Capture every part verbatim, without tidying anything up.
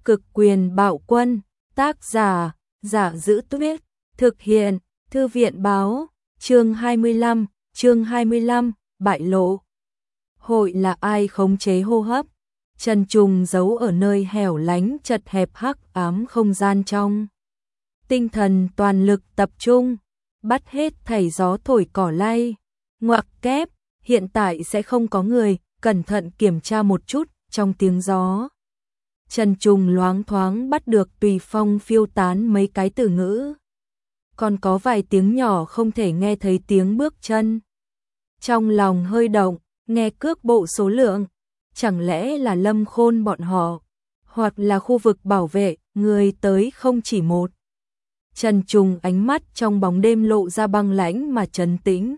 Cực quyền bạo quân, tác giả, Giả Dữ Tuyết, thực hiện, Thư viện báo, chương hai mươi lăm, chương hai mươi lăm, bại lộ. Hội là ai khống chế hô hấp? Trần Trùng giấu ở nơi hẻo lánh chật hẹp hắc ám không gian trong. Tinh thần toàn lực tập trung, bắt hết thảy gió thổi cỏ lay. Ngoặc kép, hiện tại sẽ không có người, cẩn thận kiểm tra một chút trong tiếng gió. Trần Trùng loáng thoáng bắt được tùy phong phiêu tán mấy cái từ ngữ. Còn có vài tiếng nhỏ không thể nghe thấy tiếng bước chân. Trong lòng hơi động, nghe cước bộ số lượng. Chẳng lẽ là Lâm Khôn bọn họ, hoặc là khu vực bảo vệ, người tới không chỉ một. Trần Trùng ánh mắt trong bóng đêm lộ ra băng lãnh mà trấn tĩnh.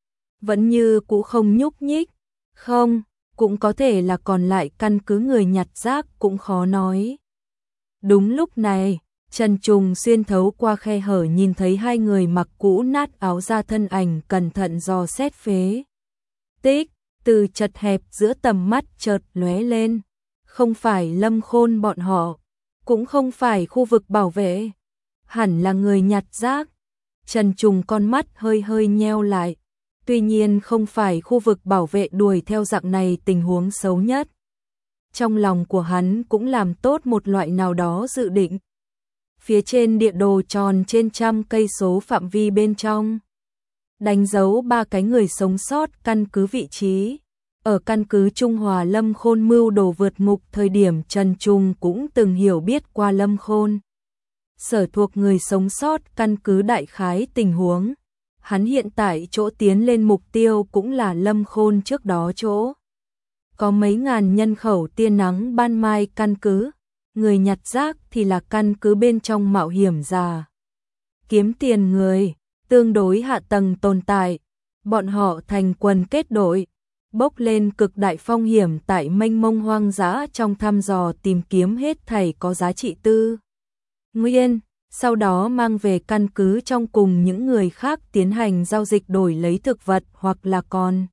Vẫn như cũ không nhúc nhích, không, cũng có thể là còn lại căn cứ người nhặt rác cũng khó nói. Đúng lúc này, Trần Trùng xuyên thấu qua khe hở nhìn thấy hai người mặc cũ nát áo da thân ảnh cẩn thận dò xét phế tích, từ chật hẹp giữa tầm mắt chợt lóe lên. Không phải Lâm Khôn bọn họ, cũng không phải khu vực bảo vệ, hẳn là người nhặt rác. Trần Trùng con mắt hơi hơi nheo lại. Tuy nhiên không phải khu vực bảo vệ đuổi theo dạng này tình huống xấu nhất. Trong lòng của hắn cũng làm tốt một loại nào đó dự định. Phía trên địa đồ tròn trên trăm cây số phạm vi bên trong, đánh dấu ba cái người sống sót căn cứ vị trí. Ở căn cứ Trung Hòa Lâm Khôn mưu đồ vượt ngục thời điểm Trần Trùng cũng từng hiểu biết qua Lâm Khôn. Sở thuộc người sống sót căn cứ đại khái tình huống. Hắn hiện tại chỗ tiến lên mục tiêu cũng là Lâm Khôn trước đó chỗ. Có mấy ngàn nhân khẩu tia nắng ban mai căn cứ, người nhặt rác thì là căn cứ bên trong mạo hiểm già. Kiếm tiền người, tương đối hạ tầng tồn tại, bọn họ thành quần kết đội, bốc lên cực đại phong hiểm tại mênh mông hoang dã trong thăm dò tìm kiếm hết thảy có giá trị tư nguyên. Sau đó mang về căn cứ trong cùng những người khác tiến hành giao dịch đổi lấy thực vật hoặc là còn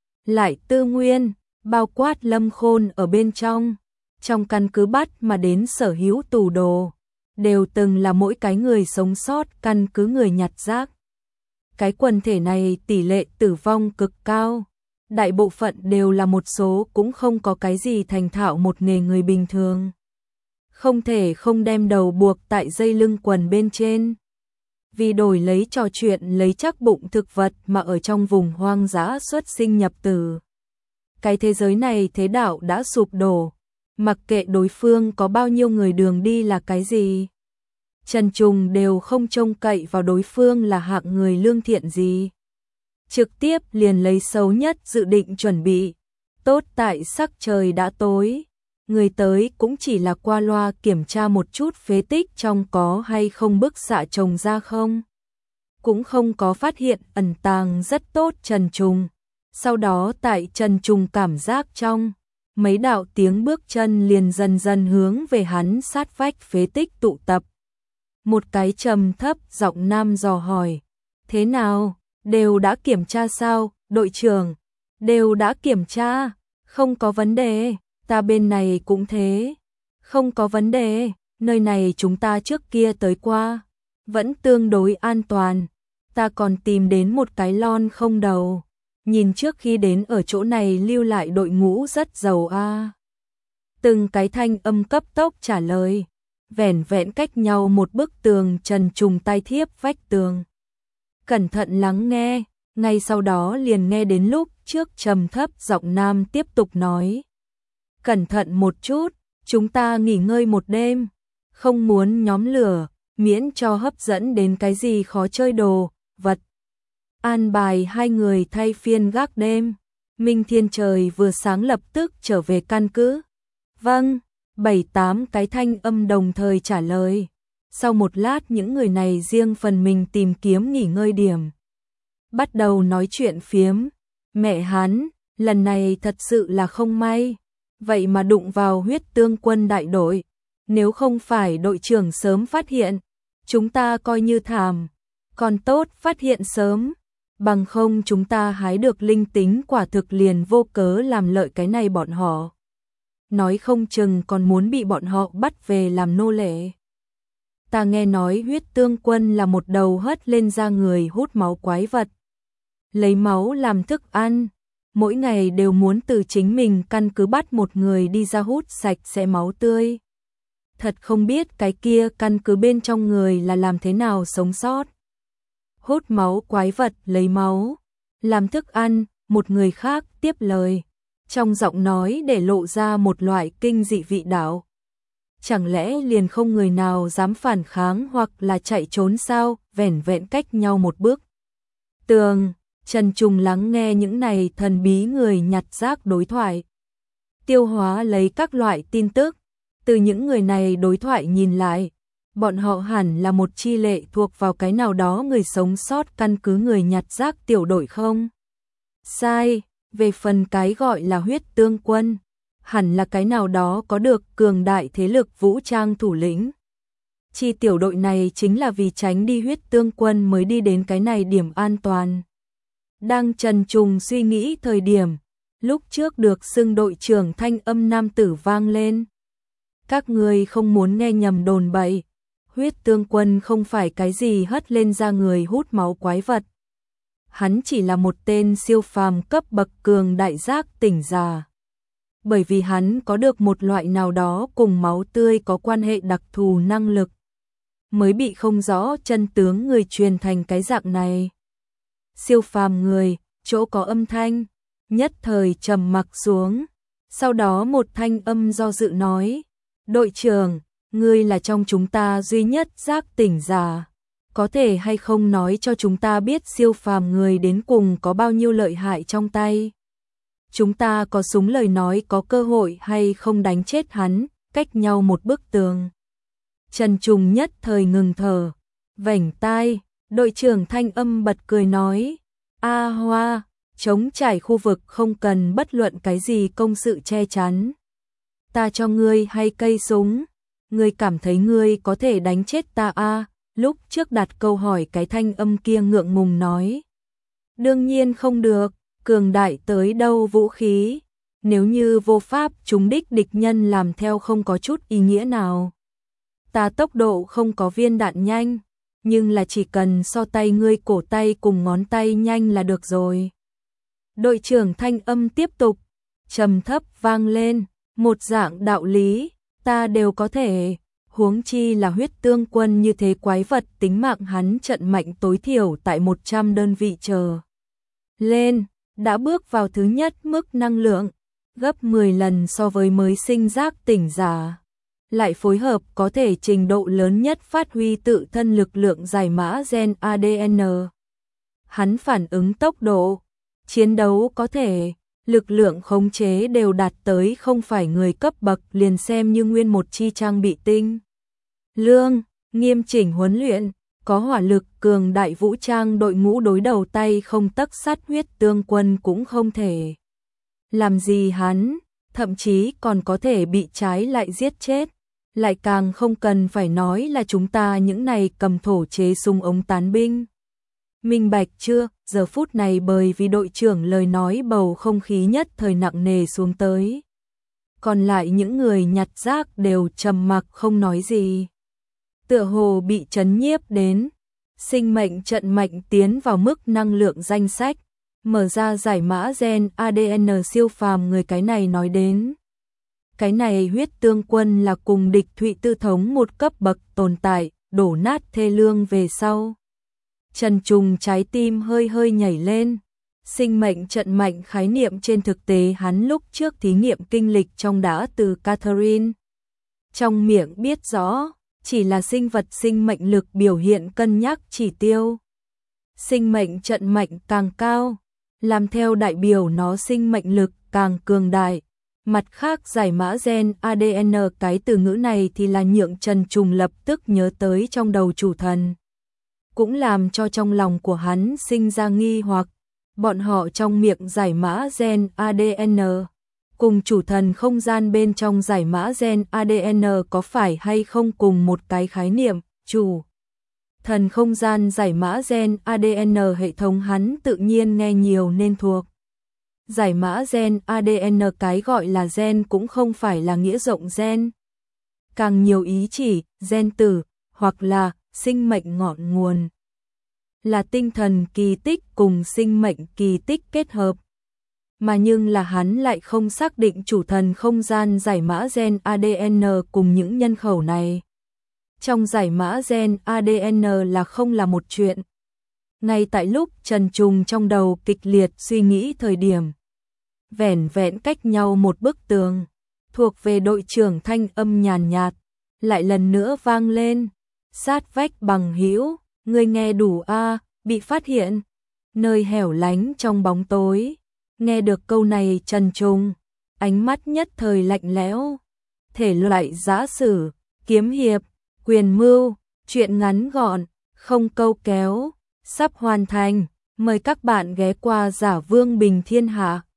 lại tư nguyên, bao quát Lâm Khôn ở bên trong. Trong căn cứ bắt mà đến sở hữu tù đồ, đều từng là mỗi cái người sống sót căn cứ người nhặt rác. Cái quần thể này tỷ lệ tử vong cực cao, đại bộ phận đều là một số cũng không có cái gì thành thạo một nghề người bình thường. Không thể không đem đầu buộc tại dây lưng quần bên trên. Vì đổi lấy trò chuyện lấy chắc bụng thực vật mà ở trong vùng hoang dã xuất sinh nhập tử. Cái thế giới này thế đạo đã sụp đổ, mặc kệ đối phương có bao nhiêu người đường đi là cái gì. Trần Trùng đều không trông cậy vào đối phương là hạng người lương thiện gì. Trực tiếp liền lấy xấu nhất dự định chuẩn bị. Tốt tại sắc trời đã tối. Người tới cũng chỉ là qua loa kiểm tra một chút phế tích trong có hay không bức xạ trồng ra không. Cũng không có phát hiện ẩn tàng rất tốt Trần Trùng. Sau đó tại Trần Trùng cảm giác trong, mấy đạo tiếng bước chân liền dần dần hướng về hắn sát vách phế tích tụ tập. Một cái trầm thấp giọng nam dò hỏi, thế nào, đều đã kiểm tra sao, đội trưởng? Đều đã kiểm tra, không có vấn đề. Ta bên này cũng thế, không có vấn đề, nơi này chúng ta trước kia tới qua, vẫn tương đối an toàn. Ta còn tìm đến một cái lon không đầu, nhìn trước khi đến ở chỗ này lưu lại đội ngũ rất giàu a. À. Từng cái thanh âm cấp tốc trả lời, vẻn vẹn cách nhau một bức tường. Trần Trùng tay thiếp vách tường, cẩn thận lắng nghe, ngay sau đó liền nghe đến lúc trước trầm thấp giọng nam tiếp tục nói. Cẩn thận một chút, chúng ta nghỉ ngơi một đêm, không muốn nhóm lửa, miễn cho hấp dẫn đến cái gì khó chơi đồ, vật. An bài hai người thay phiên gác đêm, minh thiên trời vừa sáng lập tức trở về căn cứ. Vâng, bảy tám cái thanh âm đồng thời trả lời. Sau một lát những người này riêng phần mình tìm kiếm nghỉ ngơi điểm. Bắt đầu nói chuyện phiếm, mẹ hắn, lần này thật sự là không may. Vậy mà đụng vào huyết tương quân đại đội. Nếu không phải đội trưởng sớm phát hiện, chúng ta coi như thảm. Còn tốt phát hiện sớm, bằng không chúng ta hái được linh tính quả thực liền vô cớ làm lợi cái này bọn họ. nói không chừng còn muốn bị bọn họ bắt về làm nô lệ. Ta nghe nói huyết tương quân là một đầu hất lên da người hút máu quái vật. Lấy máu làm thức ăn, mỗi ngày đều muốn từ chính mình căn cứ bắt một người đi ra hút sạch sẽ máu tươi. Thật không biết cái kia căn cứ bên trong người là làm thế nào sống sót. Hút máu quái vật lấy máu, làm thức ăn, một người khác tiếp lời. Trong giọng nói để lộ ra một loại kinh dị vị đạo. Chẳng lẽ liền không người nào dám phản kháng hoặc là chạy trốn sao, vẻn vẹn cách nhau một bước. Tường, Trần Trùng lắng nghe những này thần bí người nhặt rác đối thoại. Tiêu hóa lấy các loại tin tức, từ những người này đối thoại nhìn lại, bọn họ hẳn là một chi lệ thuộc vào cái nào đó người sống sót căn cứ người nhặt rác tiểu đội không? Sai, về phần cái gọi là huyết tương quân, hẳn là cái nào đó có được cường đại thế lực vũ trang thủ lĩnh. Chi tiểu đội này chính là vì tránh đi huyết tương quân mới đi đến cái này điểm an toàn. Đang Trần Trùng suy nghĩ thời điểm, lúc trước được xưng đội trưởng thanh âm nam tử vang lên. Các người không muốn nghe nhầm đồn bậy, huyết tương quân không phải cái gì hất lên ra người hút máu quái vật. Hắn chỉ là một tên siêu phàm cấp bậc cường đại giác tỉnh giả. Bởi vì hắn có được một loại nào đó cùng máu tươi có quan hệ đặc thù năng lực, mới bị không rõ chân tướng người truyền thành cái dạng này. Siêu phàm người, chỗ có âm thanh, nhất thời trầm mặc xuống. Sau đó một thanh âm do dự nói, đội trưởng, ngươi là trong chúng ta duy nhất giác tỉnh giả. Có thể hay không nói cho chúng ta biết siêu phàm người đến cùng có bao nhiêu lợi hại trong tay? Chúng ta có súng lời nói có cơ hội hay không đánh chết hắn, cách nhau một bức tường. Trần Trùng nhất thời ngừng thở, vểnh tai, đội trưởng thanh âm bật cười nói, A Hoa, chống trải khu vực không cần bất luận cái gì công sự che chắn. Ta cho ngươi hai cây súng, ngươi cảm thấy ngươi có thể đánh chết ta a? Lúc trước đặt câu hỏi cái thanh âm kia ngượng ngùng nói. Đương nhiên không được, cường đại tới đâu vũ khí, nếu như vô pháp trúng đích địch nhân làm theo không có chút ý nghĩa nào. Ta tốc độ không có viên đạn nhanh, nhưng là chỉ cần so tay ngươi cổ tay cùng ngón tay nhanh là được rồi. Đội trưởng thanh âm tiếp tục, trầm thấp vang lên, một dạng đạo lý, ta đều có thể, huống chi là huyết tương quân như thế quái vật tính mạng hắn trận mạnh tối thiểu tại một trăm đơn vị chờ. Lên, đã bước vào thứ nhất mức năng lượng, gấp mười lần so với mới sinh giác tỉnh giả. Lại phối hợp có thể trình độ lớn nhất phát huy tự thân lực lượng giải mã gen a đê en. Hắn phản ứng tốc độ, chiến đấu có thể, lực lượng khống chế đều đạt tới không phải người cấp bậc liền xem như nguyên một chi trang bị tinh. Lương, nghiêm chỉnh huấn luyện, có hỏa lực cường đại vũ trang đội ngũ đối đầu tay không tấc sắt huyết tương quân cũng không thể. Làm gì hắn, thậm chí còn có thể bị trái lại giết chết. Lại càng không cần phải nói là chúng ta những này cầm thổ chế súng ống tán binh. Minh bạch chưa, giờ phút này bởi vì đội trưởng lời nói bầu không khí nhất thời nặng nề xuống tới. Còn lại những người nhặt rác đều trầm mặc không nói gì. Tựa hồ bị chấn nhiếp đến, sinh mệnh trận mạnh tiến vào mức năng lượng danh sách, mở ra giải mã gen a đê en siêu phàm người cái này nói đến. Cái này huyết tương quân là cùng địch Thụy Tư thống một cấp bậc tồn tại, đổ nát thê lương về sau. Trần Trùng trái tim hơi hơi nhảy lên, sinh mệnh trận mạnh khái niệm trên thực tế hắn lúc trước thí nghiệm kinh lịch trong đã từ Catherine. Trong miệng biết rõ, chỉ là sinh vật sinh mệnh lực biểu hiện cân nhắc chỉ tiêu. Sinh mệnh trận mạnh càng cao, làm theo đại biểu nó sinh mệnh lực càng cường đại. Mặt khác giải mã gen a đê en cái từ ngữ này thì là nhượng Trần Trùng lập tức nhớ tới trong đầu chủ thần. Cũng làm cho trong lòng của hắn sinh ra nghi hoặc, bọn họ trong miệng giải mã gen a đê en, cùng chủ thần không gian bên trong giải mã gen a đê en có phải hay không cùng một cái khái niệm, chủ thần không gian giải mã gen a đê en hệ thống hắn tự nhiên nghe nhiều nên thuộc. Giải mã gen a đê en, cái gọi là gen cũng không phải là nghĩa rộng gen. Càng nhiều ý chỉ, gen tử, hoặc là sinh mệnh ngọn nguồn. Là tinh thần kỳ tích cùng sinh mệnh kỳ tích kết hợp. Mà nhưng là hắn lại không xác định chủ thần không gian giải mã gen a đê en cùng những nhân khẩu này. Trong giải mã gen a đê en là không là một chuyện. Ngay tại lúc Trần Trùng trong đầu kịch liệt suy nghĩ thời điểm, vẻn vẹn cách nhau một bức tường, thuộc về đội trưởng thanh âm nhàn nhạt, lại lần nữa vang lên. Sát vách bằng hữu, người nghe đủ a, bị phát hiện. Nơi hẻo lánh trong bóng tối, nghe được câu này Trần Trùng, ánh mắt nhất thời lạnh lẽo. Thể loại giã sử, kiếm hiệp, quyền mưu, truyện ngắn gọn, không câu kéo, sắp hoàn thành. Mời các bạn ghé qua Giả Vương Bình Thiên Hạ.